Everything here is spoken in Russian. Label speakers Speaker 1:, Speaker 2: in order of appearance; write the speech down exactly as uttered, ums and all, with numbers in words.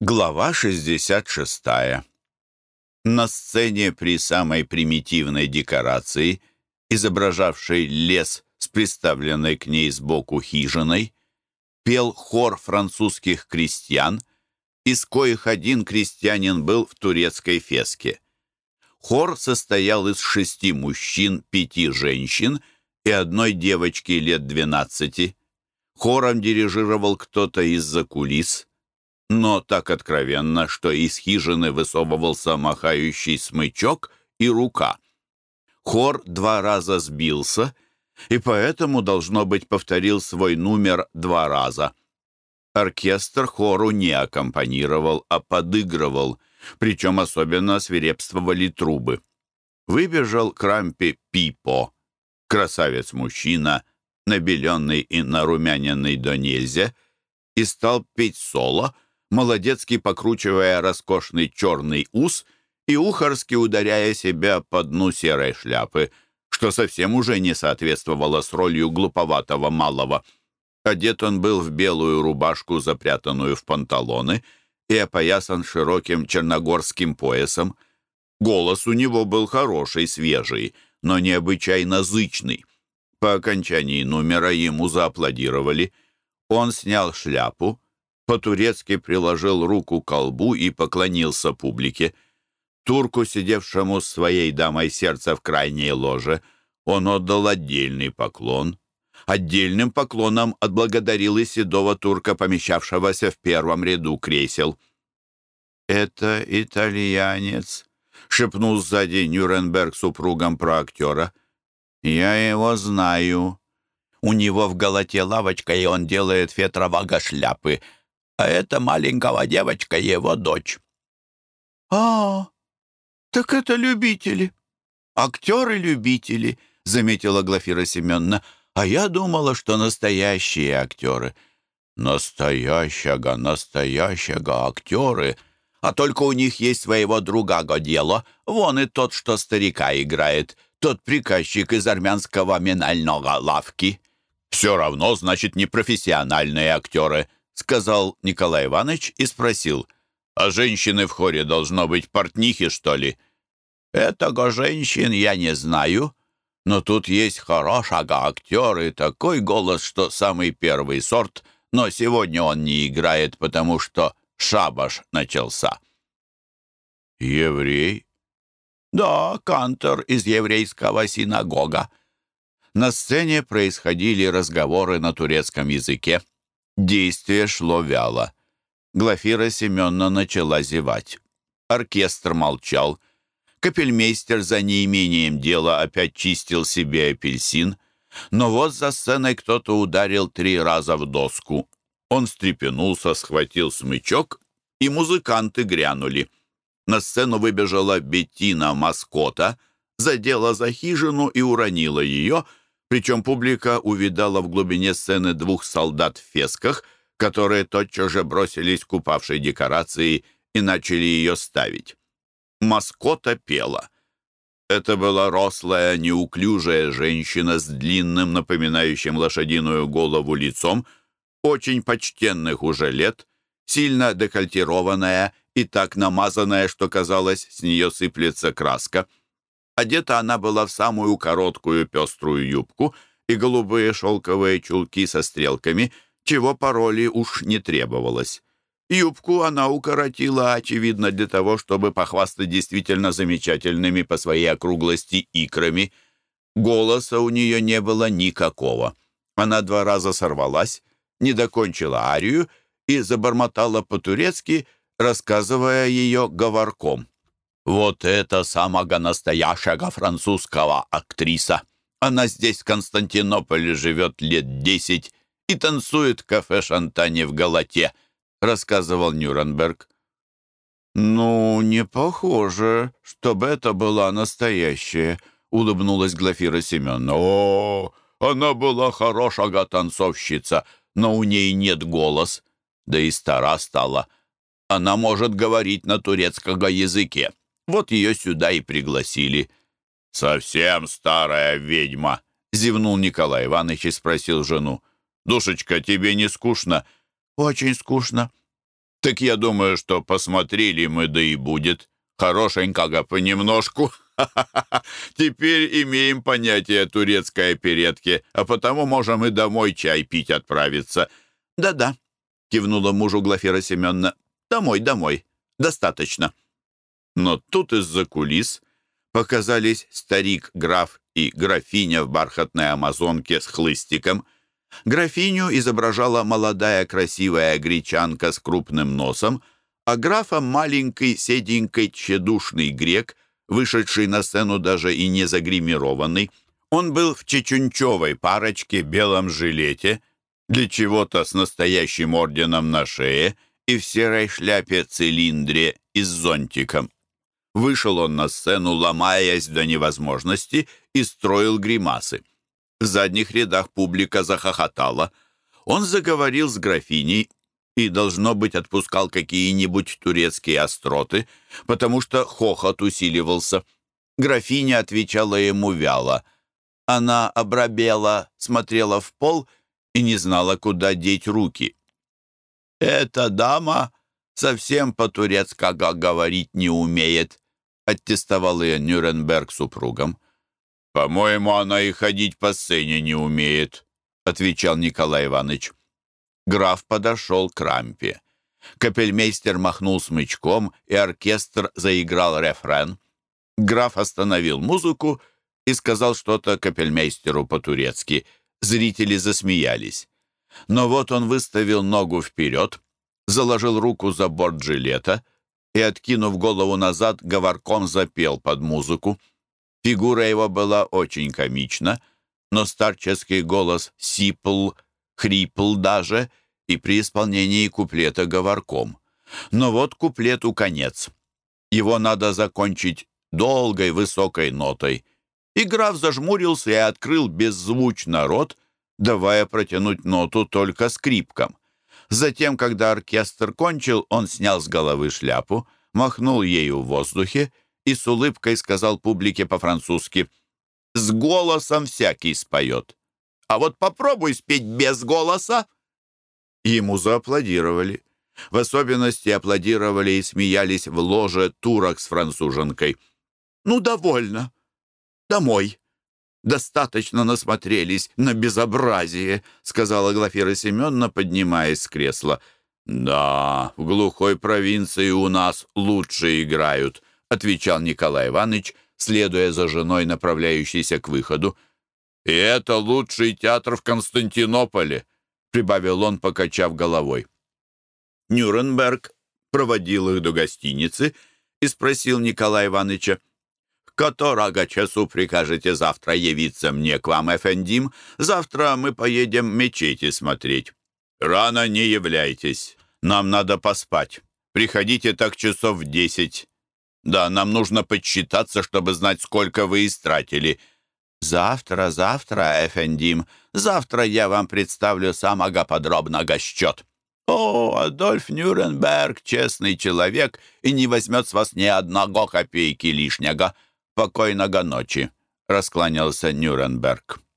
Speaker 1: Глава шестьдесят шестая. На сцене при самой примитивной декорации, изображавшей лес с приставленной к ней сбоку хижиной, пел хор французских крестьян, из коих один крестьянин был в турецкой феске. Хор состоял из шести мужчин, пяти женщин и одной девочки лет двенадцати. Хором дирижировал кто-то из-за кулис, но так откровенно, что из хижины высовывался махающий смычок и рука. Хор два раза сбился, и поэтому, должно быть, повторил свой номер два раза. Оркестр хору не аккомпанировал, а подыгрывал, причем особенно свирепствовали трубы. Выбежал к рампе Пипо, красавец-мужчина, набеленный и нарумяненный до нельзя, и стал петь соло, молодецки покручивая роскошный черный ус и ухорски ударяя себя по дну серой шляпы, что совсем уже не соответствовало с ролью глуповатого малого. Одет он был в белую рубашку, запрятанную в панталоны, и опоясан широким черногорским поясом. Голос у него был хороший, свежий, но необычайно зычный. По окончании номера ему зааплодировали. Он снял шляпу, по-турецки приложил руку к колбу и поклонился публике. Турку, сидевшему с своей дамой сердца в крайней ложе, он отдал отдельный поклон. Отдельным поклоном отблагодарил и седого турка, помещавшегося в первом ряду кресел. «Это итальянец», — шепнул сзади Нюрнберг супругам про актера. «Я его знаю. У него в голове лавочка, и он делает фетровага шляпы. А эта маленького девочка его дочь». «А, так это любители, актеры-любители», — заметила Глафира Семеновна. «А я думала, что настоящие актеры». «Настоящего, настоящего актеры. А только у них есть своего друга Годело. Вон и тот, что старика играет, тот приказчик из армянского минального лавки». «Все равно, значит, непрофессиональные актеры», — сказал Николай Иванович и спросил: «А женщины в хоре должно быть портнихи, что ли?» «Этого женщин я не знаю, но тут есть хорошего актер и такой голос, что самый первый сорт, но сегодня он не играет, потому что шабаш начался». «Еврей?» «Да, кантор из еврейского синагога». На сцене происходили разговоры на турецком языке. Действие шло вяло. Глафира Семеновна начала зевать. Оркестр молчал. Капельмейстер за неимением дела опять чистил себе апельсин. Но вот за сценой кто-то ударил три раза в доску. Он встрепенулся, схватил смычок, и музыканты грянули. На сцену выбежала Беттина Маскота, задела за хижину и уронила ее, причем публика увидала в глубине сцены двух солдат в фесках, которые тотчас же бросились к упавшей декорации и начали ее ставить. Маскота пела. Это была рослая, неуклюжая женщина с длинным, напоминающим лошадиную голову лицом, очень почтенных уже лет, сильно декольтированная и так намазанная, что, казалось, с нее сыплется краска. Одета она была в самую короткую пеструю юбку и голубые шелковые чулки со стрелками, чего по роли уж не требовалось. Юбку она укоротила, очевидно, для того, чтобы похвастать действительно замечательными по своей округлости икрами. Голоса у нее не было никакого. Она два раза сорвалась, не докончила арию и забормотала по-турецки, рассказывая ее говорком. «Вот это самого настоящего французского актриса! Она здесь, в Константинополе, живет лет десять и танцует в кафе «Шантане» в Галате», — рассказывал Нюрнберг. «Ну, не похоже, чтобы это была настоящая», — улыбнулась Глафира Семеновна. «О, она была хорошая танцовщица, но у ней нет голос, да и стара стала. Она может говорить на турецком языке. Вот ее сюда и пригласили». «Совсем старая ведьма», — зевнул Николай Иванович и спросил жену. «Душечка, тебе не скучно?» «Очень скучно». Так я думаю, что посмотрели мы, да и будет. Хорошенького понемножку. Теперь имеем понятие о турецкой оперетке, а потому можем и домой чай пить отправиться». «Да-да», — кивнула мужу Глафира Семеновна. «Домой, домой. Достаточно». Но тут из-за кулис показались старик-граф и графиня в бархатной амазонке с хлыстиком. Графиню изображала молодая красивая гречанка с крупным носом, а графа маленький, седенький, тщедушный грек, вышедший на сцену даже и не загримированный. Он был в чечунчевой парочке, белом жилете, для чего-то с настоящим орденом на шее и в серой шляпе-цилиндре и с зонтиком. Вышел он на сцену, ломаясь до невозможности, и строил гримасы. В задних рядах публика захохотала. Он заговорил с графиней и, должно быть, отпускал какие-нибудь турецкие остроты, потому что хохот усиливался. Графиня отвечала ему вяло. Она обрабела, смотрела в пол и не знала, куда деть руки. «Эта дама совсем по-турецки говорить не умеет», аттестовал ее Нюрнберг супругам. «По-моему, она и ходить по сцене не умеет», — отвечал Николай Иванович. Граф подошел к рампе. Капельмейстер махнул смычком, и оркестр заиграл рефрен. Граф остановил музыку и сказал что-то капельмейстеру по-турецки. Зрители засмеялись. Но вот он выставил ногу вперед, заложил руку за борт жилета и, откинув голову назад, говорком запел под музыку. Фигура его была очень комична, но старческий голос сипл, хрипл даже, и при исполнении куплета говорком. Но вот куплету конец. Его надо закончить долгой высокой нотой. И граф зажмурился и открыл беззвучно рот, давая протянуть ноту только скрипкам. Затем, когда оркестр кончил, он снял с головы шляпу, махнул ею в воздухе и с улыбкой сказал публике по-французски: «С голосом всякий споет. А вот попробуй спеть без голоса». Ему зааплодировали. В особенности аплодировали и смеялись в ложе турок с француженкой. «Ну, довольно. Домой. Достаточно насмотрелись на безобразие», — сказала Глафира Семеновна, поднимаясь с кресла. «Да, в глухой провинции у нас лучше играют», — отвечал Николай Иванович, следуя за женой, направляющейся к выходу. «И это лучший театр в Константинополе», — прибавил он, покачав головой. Нюрнберг проводил их до гостиницы и спросил Николая Ивановича: «Которого часу прикажете завтра явиться мне к вам, эфендим? Завтра мы поедем мечети смотреть». «Рано не являйтесь. Нам надо поспать. Приходите так часов в десять. Да, нам нужно подсчитаться, чтобы знать, сколько вы истратили». «Завтра, завтра, эфендим. Завтра я вам представлю самого подробного счет». «О, Адольф Нюрнберг, честный человек, и не возьмет с вас ни одного копейки лишнего. Покойного ночи», — раскланялся Нюрнберг.